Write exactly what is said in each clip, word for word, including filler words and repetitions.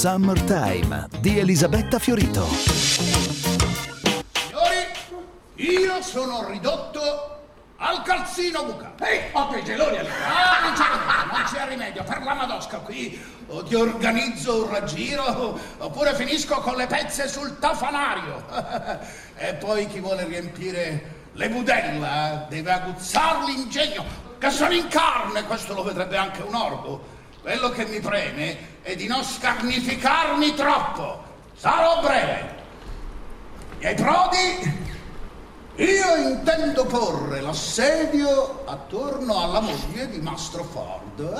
Summertime di Elisabetta Fiorito. Signori, io sono ridotto al calzino bucato. Ehi, ho dei geloni alle Ah, non c'è rimedio, non c'è rimedio. Per la Madosca qui o ti organizzo un raggiro oppure finisco con le pezze sul tafanario. E poi chi vuole riempire le budella deve aguzzar l'ingegno, che sono in carne, questo lo vedrebbe anche un orbo. Quello che mi preme è di non scarnificarmi troppo. Sarò breve. Miei prodi, io intendo porre l'assedio attorno alla moglie di Mastro Ford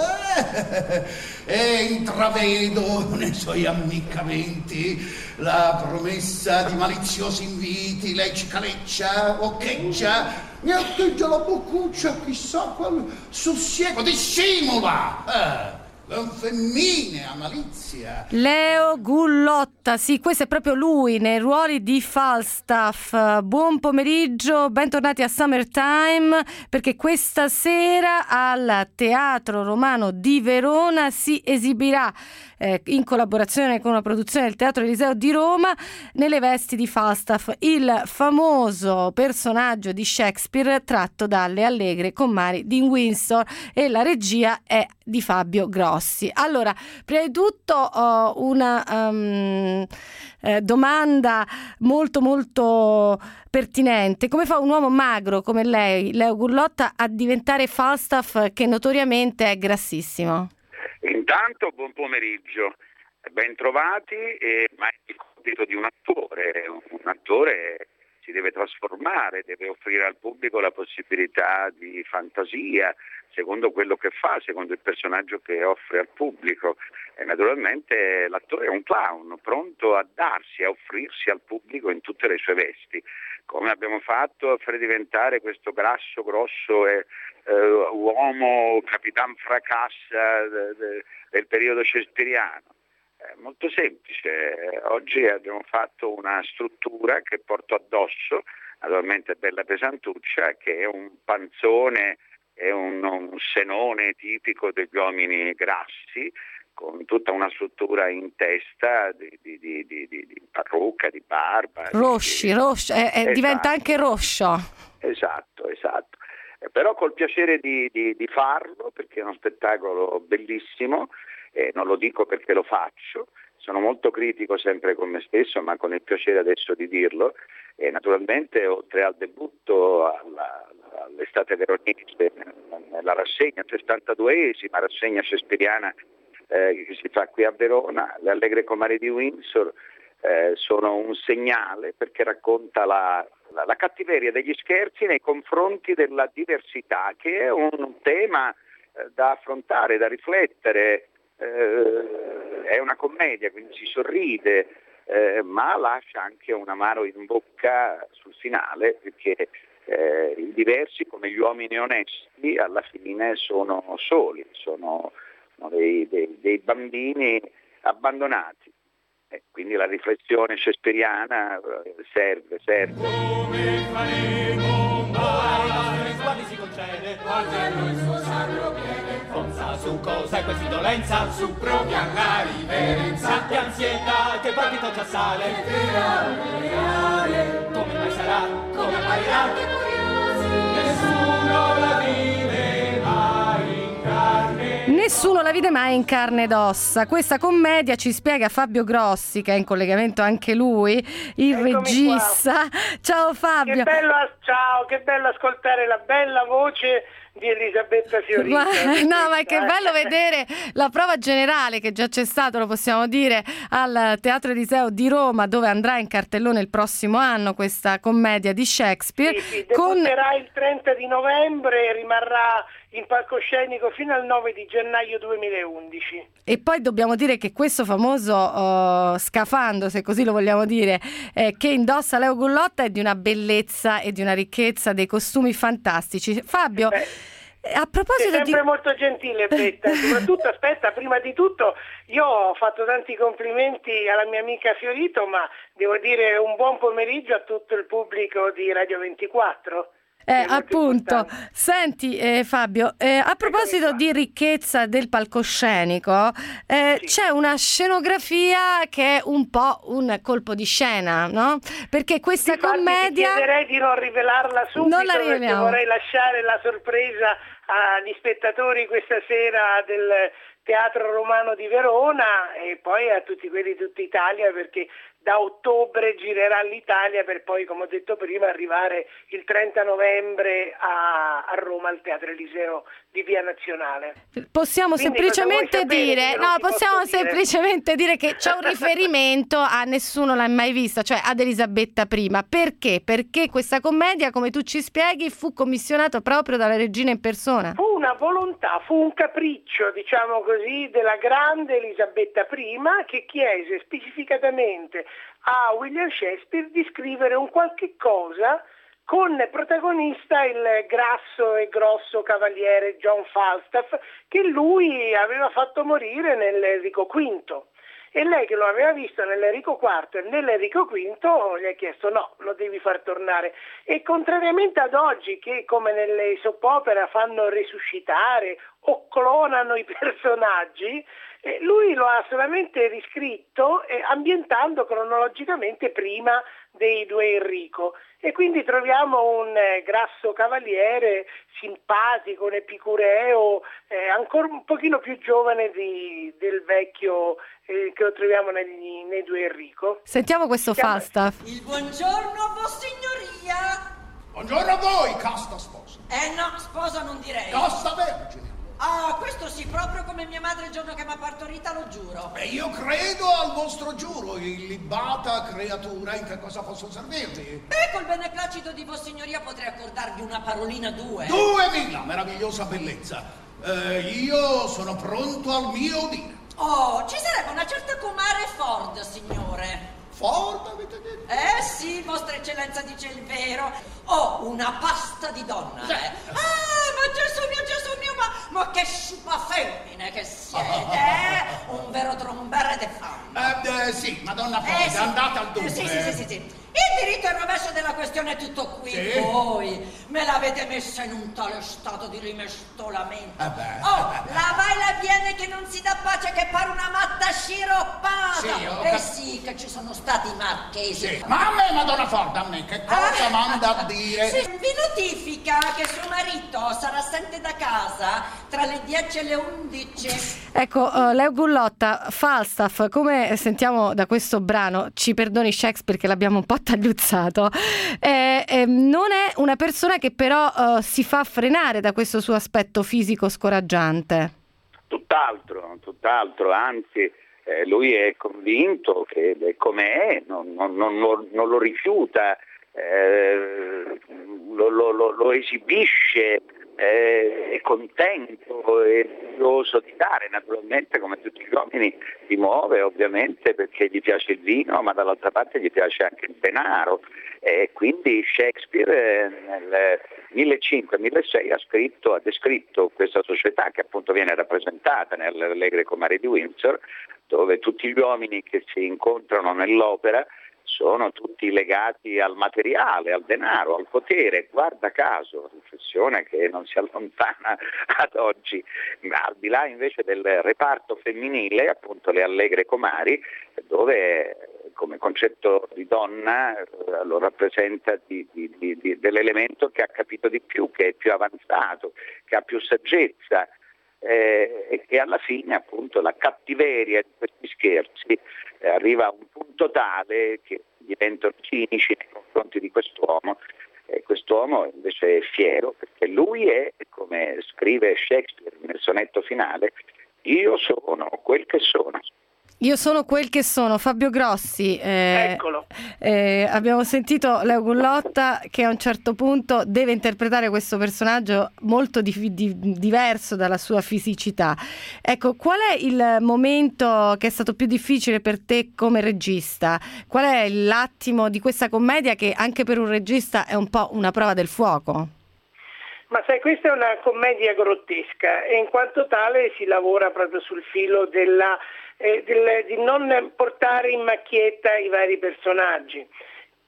eh, e intravedo nei suoi ammiccamenti la promessa di maliziosi inviti. Lei cicaleccia, occheggia, mi atteggia la boccuccia, chissà qual sussiego dissimula. Eh. Un femminea malizia. Leo Gullotta, sì, questo è proprio lui nei ruoli di Falstaff. Buon pomeriggio, bentornati a Summertime, perché questa sera al Teatro Romano di Verona si esibirà eh, in collaborazione con una produzione del Teatro Eliseo di Roma nelle vesti di Falstaff, il famoso personaggio di Shakespeare tratto dalle Allegre Comari di Windsor, e la regia è di Fabio Grossi. Allora, prima di tutto ho una um, eh, domanda molto molto pertinente. Come fa un uomo magro come lei, Leo Gullotta, a diventare Falstaff, che notoriamente è grassissimo? Intanto buon pomeriggio, ben trovati, eh, ma è il compito di un attore. Un attore si deve trasformare, deve offrire al pubblico la possibilità di fantasia, secondo quello che fa, secondo il personaggio che offre al pubblico. E naturalmente l'attore è un clown, pronto a darsi, a offrirsi al pubblico in tutte le sue vesti, come abbiamo fatto a fare diventare questo grasso, grosso e eh, uomo capitan fracassa de, de, del periodo shakespeariano. È molto semplice. Oggi abbiamo fatto una struttura che porto addosso, naturalmente bella pesantuccia, che è un panzone, è un, un senone tipico degli uomini grassi, con tutta una struttura in testa di, di, di, di, di parrucca, di barba. Rosci, di, roscio, eh, esatto. Diventa anche roscio. Esatto, esatto. Eh, però col piacere di, di, di farlo, perché è uno spettacolo bellissimo, eh, non lo dico perché lo faccio, sono molto critico sempre con me stesso, ma con il piacere adesso di dirlo. E naturalmente, oltre al debutto alla, all'estate veronese, nella rassegna, sessantaduesima rassegna shakespeariana eh, che si fa qui a Verona, le Allegre Comari di Windsor eh, sono un segnale, perché racconta la, la, la cattiveria degli scherzi nei confronti della diversità, che è un tema eh, da affrontare, da riflettere. Eh, è una commedia, quindi si sorride, eh, ma lascia anche un amaro in bocca sul finale, perché eh, i diversi, come gli uomini onesti, alla fine sono soli, sono, sono dei, dei, dei bambini abbandonati. E quindi la riflessione shakespeariana eh, serve, serve. Come faremo mai? Quando si concede, guardiamo il suo sacro piede, forza su cosa è questa indolenza, su propria la riverenza, che ansietà, che partito già sale, come mai sarà, come apparirà, nessuno la vive mai in carne. Nessuno la vide mai in carne ed ossa. Questa commedia, ci spiega Fabio Grossi, che è in collegamento anche lui, il Eccomi regista. Qua. Ciao Fabio. Che bello, ciao, che bello ascoltare la bella voce di Elisabetta Fiorito. Ma, no, ma è che bello vedere la prova generale, che già c'è stato, lo possiamo dire, al Teatro Eliseo di Roma, dove andrà in cartellone il prossimo anno questa commedia di Shakespeare. Sì, sì, con... debutterà il trenta di novembre e rimarrà in palcoscenico fino al nove di gennaio duemilaundici. E poi dobbiamo dire che questo famoso uh, scafando, se così lo vogliamo dire, eh, che indossa Leo Gullotta, è di una bellezza e di una ricchezza, dei costumi fantastici. Fabio, Beh, a proposito sei sempre di... molto gentile, Betta. Soprattutto, aspetta, prima di tutto io ho fatto tanti complimenti alla mia amica Fiorito, ma devo dire un buon pomeriggio a tutto il pubblico di Radio ventiquattro. Eh, appunto, importante. senti eh, Fabio, eh, a proposito qua. di ricchezza del palcoscenico, eh, Sì. c'è una scenografia che è un po' un colpo di scena, no? Perché questa Difatti commedia... ti chiederei di non rivelarla subito, Non la perché riveliamo. vorrei lasciare la sorpresa agli spettatori questa sera del Teatro Romano di Verona e poi a tutti quelli di tutta Italia, perché da ottobre girerà l'Italia per poi, come ho detto prima, arrivare il trenta novembre a, a Roma al Teatro Eliseo di Via Nazionale. Possiamo Quindi semplicemente cosa vuoi sapere dire, che non no, ti posso possiamo dire? semplicemente dire che c'è un riferimento a Nessuno l'ha mai vista, cioè ad Elisabetta prima. Perché? Perché questa commedia, come tu ci spieghi, fu commissionata proprio dalla regina in persona. Fu una volontà, fu un capriccio, diciamo così, della grande Elisabetta prima, che chiese specificatamente a William Shakespeare di scrivere un qualche cosa con protagonista il grasso e grosso cavaliere John Falstaff, che lui aveva fatto morire nell'Enrico quinto. E lei, che lo aveva visto nell'Enrico quarto e nell'Enrico quinto, gli ha chiesto no, lo devi far tornare. E contrariamente ad oggi, che come nelle soap opera fanno resuscitare o clonano i personaggi, eh, lui lo ha solamente riscritto eh, ambientando cronologicamente prima dei due Enrico. E quindi troviamo un eh, grasso cavaliere simpatico, un epicureo, eh, ancora un pochino più giovane di, del vecchio eh, che lo troviamo negli, nei due Enrico. Sentiamo questo Siamo- Falstaff. Il buongiorno, Vossignoria! Buongiorno a voi, casta sposa. Eh no, sposa non direi. Casta vergine. Ah, questo sì, proprio come mia madre il giorno che mi ha partorita, lo giuro. E io credo al vostro giuro, illibata creatura, in che cosa posso servirvi? Beh, col beneplacito di Vossignoria potrei accordarvi una parolina due. Duemila, meravigliosa bellezza. Eh, io sono pronto al mio dire. Oh, ci sarebbe una certa comare Ford, signore. Ford, avete detto? Eh sì, vostra eccellenza dice il vero. Ho una pasta di donna. Sì. eh. Ah, ma Gesù mio, Gesù mio, ma, ma che sciupa femmine che siete, eh? Un vero trombere de fame. Eh, eh, sì, Madonna Ford, Eh, sì. andate al Eh, dunque. sì, sì, sì, sì, sì. Il diritto e il rovescio della questione è tutto qui. Sì. Voi me l'avete messa in un tale stato di rimestolamento. Eh beh, oh, eh beh. la vai la viene che non si dà pace, che pare una matta sciroppata. Sì, ho eh cap- sì, che ci sono stati i marchesi. Sì. Ma a me, Madonna Ford, a me, che cosa Ah, manda a dire? Sì, vi notifica che suo marito sarà assente da casa tra le dieci e le undici. Ecco, uh, Leo Gullotta, Falstaff, come sentiamo da questo brano, ci perdoni Shakespeare che l'abbiamo un po' tagliuzzato, eh, eh, non è una persona che però uh, si fa frenare da questo suo aspetto fisico scoraggiante. Tutt'altro, tutt'altro, anzi eh, lui è convinto che è come è, non, non, non, lo, non lo rifiuta, eh, lo, lo, lo, lo esibisce, eh, è contento, è curioso di dare, naturalmente come tutti gli uomini si muove ovviamente perché gli piace il vino, ma dall'altra parte gli piace anche il denaro. E quindi Shakespeare nel millecinquecento milleseicento ha scritto, ha descritto questa società che appunto viene rappresentata nelle Allegre Comari di Windsor, dove tutti gli uomini che si incontrano nell'opera sono tutti legati al materiale, al denaro, al potere. Guarda caso, riflessione che non si allontana ad oggi, ma al di là invece del reparto femminile, appunto le Allegre Comari, dove come concetto di donna eh, lo rappresenta di, di, di, di, dell'elemento che ha capito di più, che è più avanzato, che ha più saggezza, eh, e che alla fine appunto la cattiveria di questi scherzi eh, arriva a un punto tale che diventano cinici nei confronti di quest'uomo, e quest'uomo invece è fiero perché lui è, come scrive Shakespeare nel sonetto finale, io sono quel che sono. Io sono quel che sono, Fabio Grossi. Eh, Eccolo. eh, abbiamo sentito Leo Gullotta che a un certo punto deve interpretare questo personaggio molto di, di, diverso dalla sua fisicità. Ecco, qual è il momento che è stato più difficile per te come regista? Qual è l'attimo di questa commedia che anche per un regista è un po' una prova del fuoco? Ma sai, questa è una commedia grottesca e in quanto tale si lavora proprio sul filo della, eh, del, di non portare in macchietta i vari personaggi.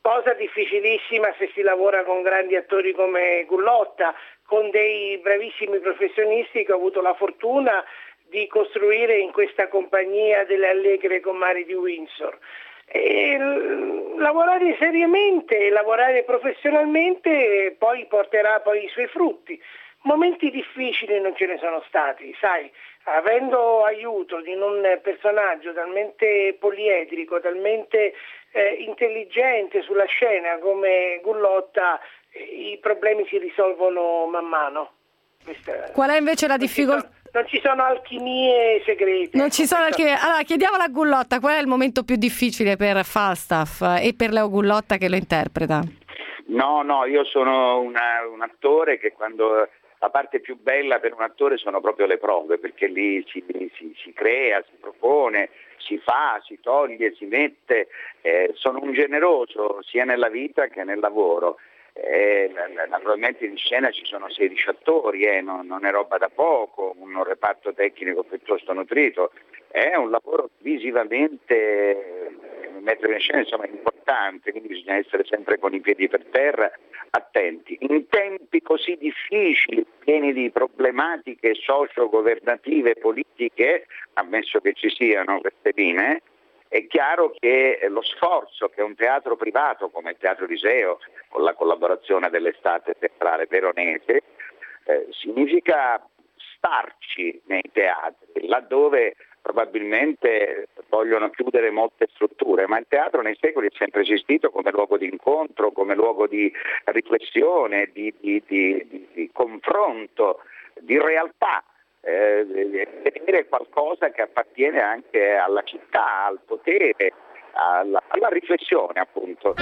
cosa difficilissima se si lavora con grandi attori come Gullotta, con dei bravissimi professionisti che ho avuto la fortuna di costruire in questa compagnia delle Allegre Comari di Windsor. E lavorare seriamente e lavorare professionalmente poi porterà poi i suoi frutti. Momenti difficili non ce ne sono stati, sai, avendo aiuto di un personaggio talmente poliedrico, talmente eh, intelligente sulla scena come Gullotta, eh, i problemi si risolvono man mano. Questa, Qual è invece la difficoltà? Non ci sono alchimie segrete. Non ci sono alchimie. Allora, chiediamola a Gullotta, qual è il momento più difficile per Falstaff e per Leo Gullotta che lo interpreta? No, no, io sono una, un attore che quando... La parte più bella per un attore sono proprio le prove, perché lì si, si, si crea, si propone, si fa, si toglie, si mette. Eh, sono un generoso sia nella vita che nel lavoro. Eh, naturalmente in scena ci sono sedici attori, eh, non, non è roba da poco, un reparto tecnico piuttosto nutrito. È un lavoro visivamente, mettere in scena insomma, importante, quindi bisogna essere sempre con i piedi per terra, attenti. In tempi così difficili, pieni di problematiche socio-governative, politiche, ammesso che ci siano queste linee, è chiaro che lo sforzo che un teatro privato come il Teatro Eliseo, con la collaborazione dell'Estate Teatrale Veronese, eh, significa starci nei teatri, laddove probabilmente vogliono chiudere molte strutture, ma il teatro nei secoli è sempre esistito come luogo di incontro, come luogo di riflessione, di, di, di, di, di confronto, di realtà, eh, vedere qualcosa che appartiene anche alla città, al potere, alla, alla riflessione appunto.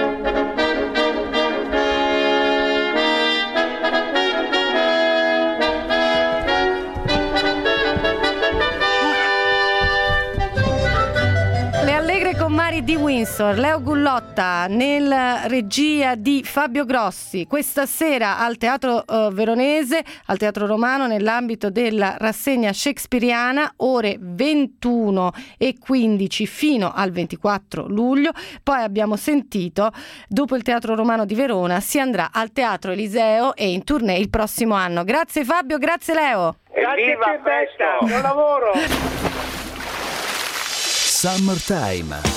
Comari di Windsor, Leo Gullotta nella regia di Fabio Grossi, questa sera al Teatro uh, Veronese, al Teatro Romano, nell'ambito della rassegna shakespeariana, ore ventuno e quindici fino al ventiquattro luglio. Poi abbiamo sentito, dopo il Teatro Romano di Verona si andrà al Teatro Eliseo e in tournée il prossimo anno. Grazie Fabio, grazie Leo. Grazie a te, Betta, buon lavoro. Summertime.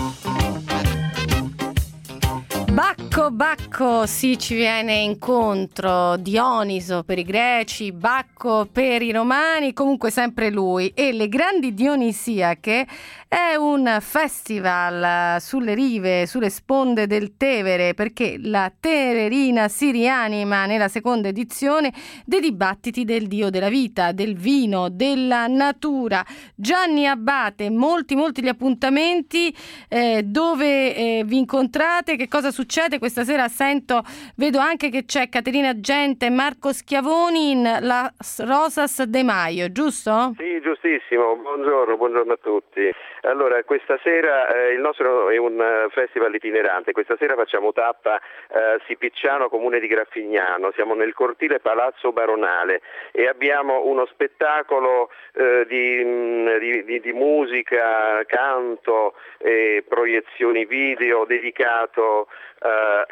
Bacco, Bacco, sì, ci viene incontro, Dioniso per i greci, Bacco per i romani, comunque sempre lui. E le Grandi Dionisiache è un festival sulle rive, sulle sponde del Tevere, perché la Tenerina si rianima nella seconda edizione dei dibattiti del dio della vita, del vino, della natura. Gianni Abbate, molti molti gli appuntamenti, eh, dove eh, vi incontrate, che cosa succede questa sera? Sento, vedo anche che c'è Caterina Gente e Marco Schiavoni in la Rosas de Maio, giusto? Sì, giustissimo, buongiorno, buongiorno a tutti. Allora, questa sera eh, il nostro è un uh, festival itinerante, questa sera facciamo tappa uh, Sipicciano, comune di Graffignano, siamo nel cortile Palazzo Baronale e abbiamo uno spettacolo uh, di, mh, di, di, di musica, canto e proiezioni video dedicato uh,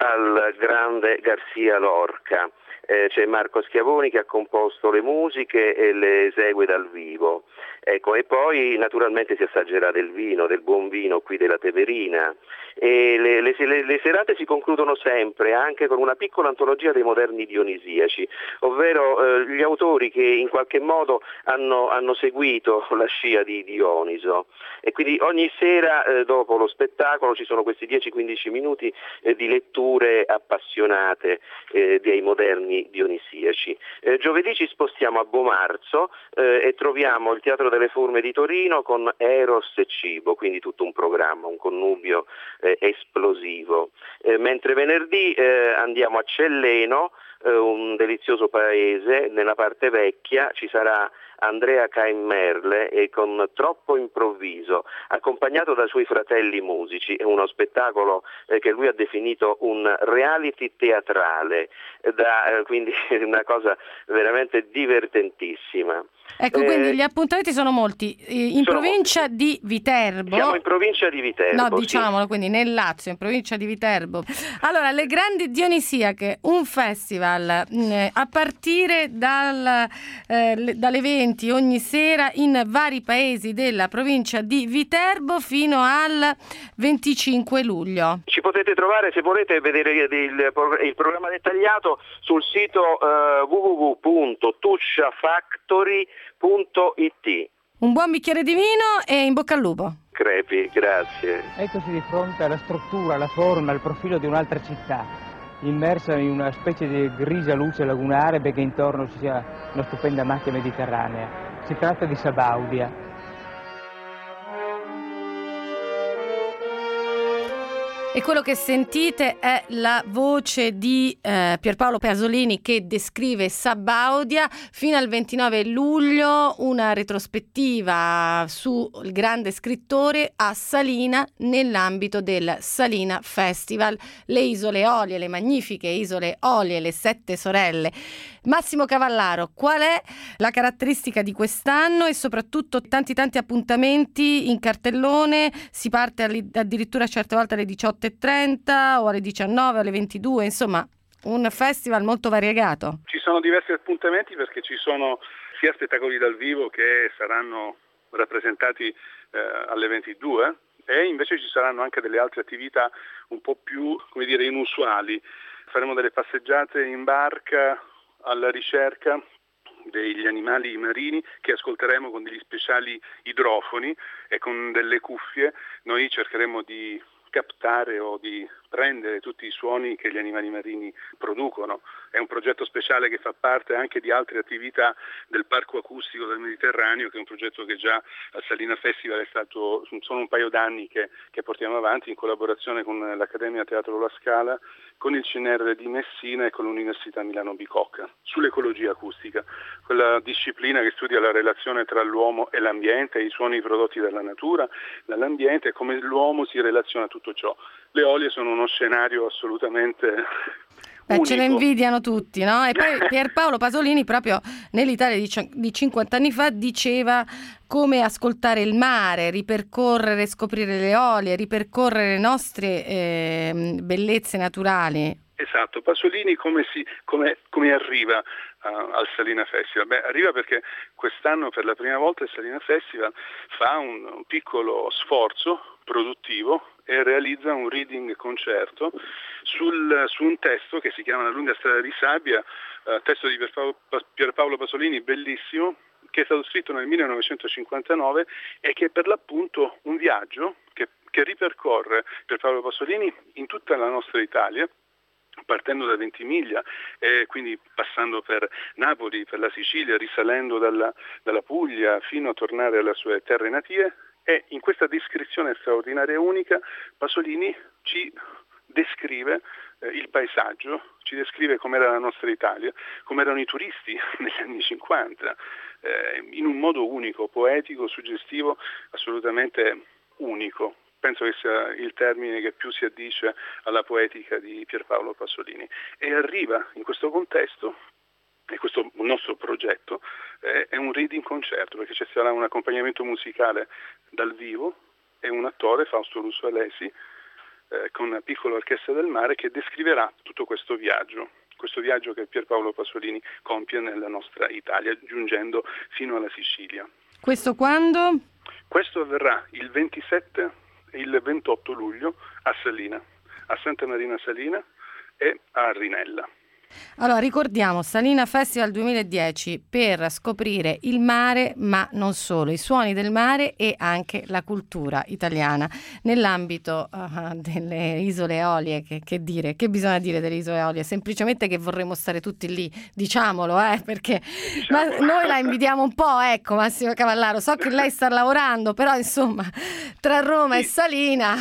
al grande Garcia Lorca. Eh, c'è Marco Schiavoni che ha composto le musiche e le esegue dal vivo. Ecco, e poi naturalmente si assaggerà del vino, del buon vino qui della Teverina. E le, le, le, le serate si concludono sempre anche con una piccola antologia dei moderni dionisiaci, ovvero eh, gli autori che in qualche modo hanno, hanno seguito la scia di Dioniso. E quindi ogni sera eh, dopo lo spettacolo ci sono questi dieci quindici minuti eh, di letture appassionate eh, dei moderni dionisiaci. Eh, giovedì ci spostiamo a Bomarzo eh, e troviamo il Teatro delle Forme di Torino con Eros e Cibo, quindi tutto un programma, un connubio eh, esplosivo. Eh, mentre venerdì eh, andiamo a Celleno, eh, un delizioso paese, nella parte vecchia ci sarà Andrea Cain Merle e con Troppo improvviso, accompagnato dai suoi fratelli musici. È uno spettacolo eh, che lui ha definito un reality teatrale, da, eh, quindi una cosa veramente divertentissima. Ecco, Eh, quindi gli appuntamenti sono molti. Eh, In sono provincia molti. di Viterbo. Siamo in provincia di Viterbo. No, sì. diciamolo, quindi nel Lazio, in provincia di Viterbo. Allora, le Grandi Dionisiache, un festival mh, a partire dal, eh, le- dalle venti ogni sera in vari paesi della provincia di Viterbo fino al venticinque luglio. Ci potete trovare, se volete, vedere il, il programma dettagliato sul sito eh, w w w punto tuscia factory punto i t. Un buon bicchiere di vino e in bocca al lupo. Crepi, grazie. Eccoci di fronte alla struttura, alla forma, al profilo di un'altra città, immersa in una specie di grigia luce lagunare, perché intorno ci sia una stupenda macchia mediterranea. Si tratta di Sabaudia. E quello che sentite è la voce di eh, Pierpaolo Pasolini che descrive Sabaudia. Fino al ventinove luglio una retrospettiva sul grande scrittore a Salina nell'ambito del Salina Festival. Le Isole Eolie, le magnifiche Isole Eolie, le Sette Sorelle. Massimo Cavallaro, qual è la caratteristica di quest'anno e soprattutto tanti tanti appuntamenti in cartellone? Si parte addirittura certe volte alle diciotto e trenta o alle diciannove o alle ventidue, insomma un festival molto variegato. Ci sono diversi appuntamenti perché ci sono sia spettacoli dal vivo che saranno rappresentati eh, alle ventidue e invece ci saranno anche delle altre attività un po' più, come dire, inusuali. Faremo delle passeggiate in barca alla ricerca degli animali marini che ascolteremo con degli speciali idrofoni e con delle cuffie. Noi cercheremo di captare o di prendere tutti i suoni che gli animali marini producono. È un progetto speciale che fa parte anche di altre attività del Parco Acustico del Mediterraneo, che è un progetto che già al Salina Festival è stato, sono un paio d'anni che, che portiamo avanti in collaborazione con l'Accademia Teatro La Scala, con il C N R di Messina e con l'Università Milano Bicocca, sull'ecologia acustica, quella disciplina che studia la relazione tra l'uomo e l'ambiente, i suoni prodotti dalla natura, dall'ambiente e come l'uomo si relaziona a tutto ciò. Le Eolie sono uno scenario assolutamente Beh, unico. ce ne invidiano tutti, no? E poi Pierpaolo Pasolini proprio nell'Italia di, di cinquanta anni fa diceva come ascoltare il mare, ripercorrere, scoprire le eolie, ripercorrere le nostre eh, bellezze naturali. Esatto, Pasolini come, si, come, come arriva uh, al Salina Festival? Beh, arriva perché quest'anno per la prima volta il Salina Festival fa un, un piccolo sforzo produttivo e realizza un reading concerto sul, su un testo che si chiama La lunga strada di sabbia, uh, testo di Pierpaolo, Pierpaolo Pasolini, bellissimo, che è stato scritto nel millenovecentocinquantanove e che è per l'appunto un viaggio che, che ripercorre Pierpaolo Pasolini in tutta la nostra Italia, partendo da Ventimiglia e quindi passando per Napoli, per la Sicilia, risalendo dalla, dalla Puglia fino a tornare alle sue terre natie. E in questa descrizione straordinaria e unica Pasolini ci descrive eh, il paesaggio, ci descrive com'era la nostra Italia, com'erano i turisti negli anni cinquanta, eh, in un modo unico, poetico, suggestivo, assolutamente unico. Penso che sia il termine che più si addice alla poetica di Pierpaolo Pasolini. E arriva in questo contesto, e questo nostro progetto eh, è un reading concerto, perché ci sarà un accompagnamento musicale dal vivo e un attore, Fausto Russo Alesi, eh, con una piccola orchestra del mare che descriverà tutto questo viaggio, questo viaggio che Pierpaolo Pasolini compie nella nostra Italia, giungendo fino alla Sicilia. Questo quando? Questo avverrà il ventisette e il ventotto luglio a Salina, a Santa Marina Salina e a Rinella. Allora, ricordiamo Salina Festival duemiladieci per scoprire il mare, ma non solo, i suoni del mare e anche la cultura italiana nell'ambito uh, delle Isole Eolie. Che, che dire, che bisogna dire delle Isole Eolie? Semplicemente che vorremmo stare tutti lì, diciamolo, eh, perché Diciamo. ma noi la invidiamo un po', ecco, Massimo Cavallaro, so che lei sta lavorando, però insomma, tra Roma Sì. e Salina...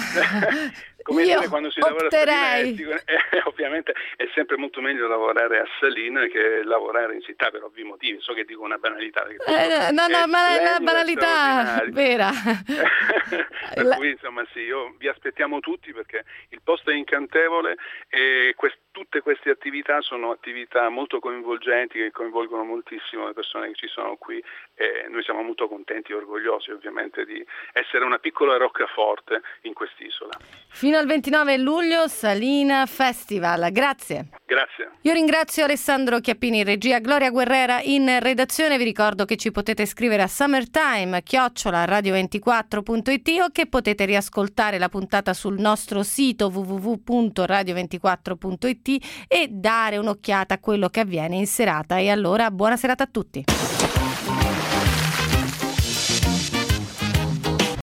Come Io dire, quando si lavora a opterei. Salina, è, eh, ovviamente è sempre molto meglio lavorare a Salina che lavorare in città per ovvi motivi. So che dico una banalità. Eh, no, no, ma è una banalità vera. Per La... cui insomma sì, io vi aspettiamo tutti perché il posto è incantevole e quest- tutte queste attività sono attività molto coinvolgenti che coinvolgono moltissimo le persone che ci sono qui e noi siamo molto contenti e orgogliosi ovviamente di essere una piccola roccaforte in quest'isola. Fino al ventinove luglio Salina Festival, grazie. Grazie. Io ringrazio Alessandro Chiappini in regia, Gloria Guerrera in redazione. Vi ricordo che ci potete scrivere a summertime chiocciola radio ventiquattro punto it o che potete riascoltare la puntata sul nostro sito w w w punto radio ventiquattro punto it e dare un'occhiata a quello che avviene in serata. E allora buona serata a tutti.